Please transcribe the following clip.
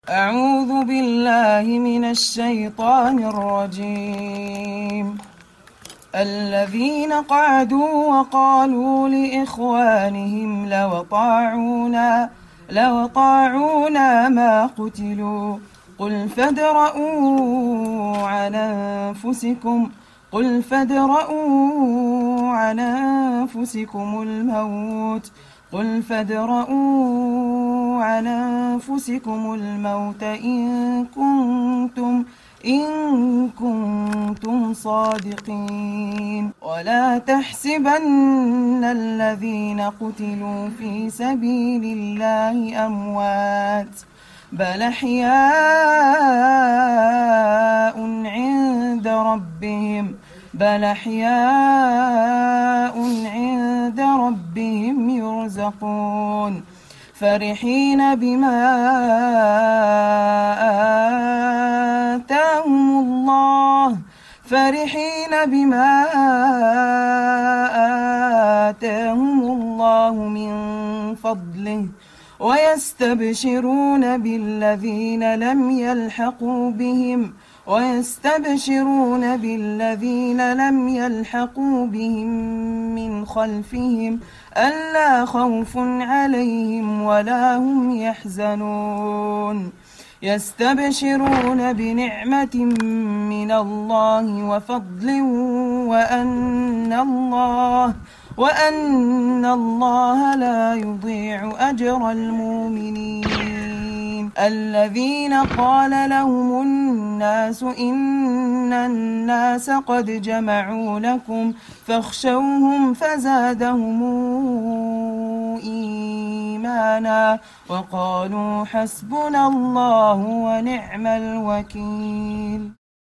أعوذ بالله من الشيطان الرجيم. الذين قعدوا وقالوا لإخوانهم لو طاعونا ما قتلوا قل فادرءوا عن أنفسكم الموت إن كنتم صادقين. ولا تحسبن الذين قتلوا في سبيل الله أموات بل أحياء عند ربهم يرزقون فرحين بما آتاهم الله من فضله ويستبشرون بالذين لم يلحقوا بهم من خلفهم ألا خوف عليهم ولا هم يحزنون. يستبشرون بنعمة من الله وفضل وأن الله لا يضيع أجر المؤمنين. الذين قال لهم الناس إن الناس قد جمعوا لكم فاخشوهم فزادهم إيمانا وقالوا حسبنا الله ونعم الوكيل.